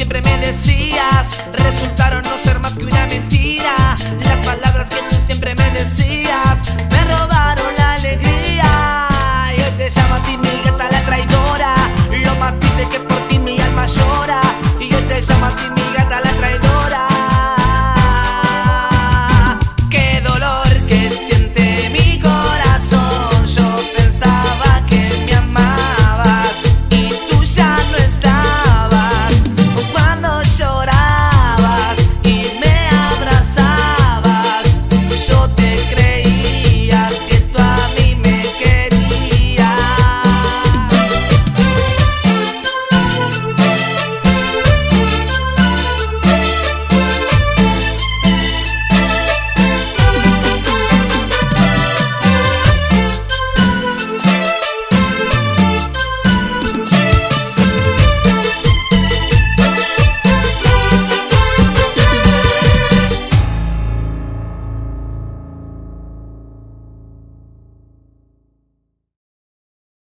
siempre me decías resultaron no ser más que una mentira. Las palabras que tú siempre me decías me robaron la alegría. Y hoy te llamo a ti mi gata la traidora, lo más triste que por ti mi alma llora. Y hoy te llamo a ti mi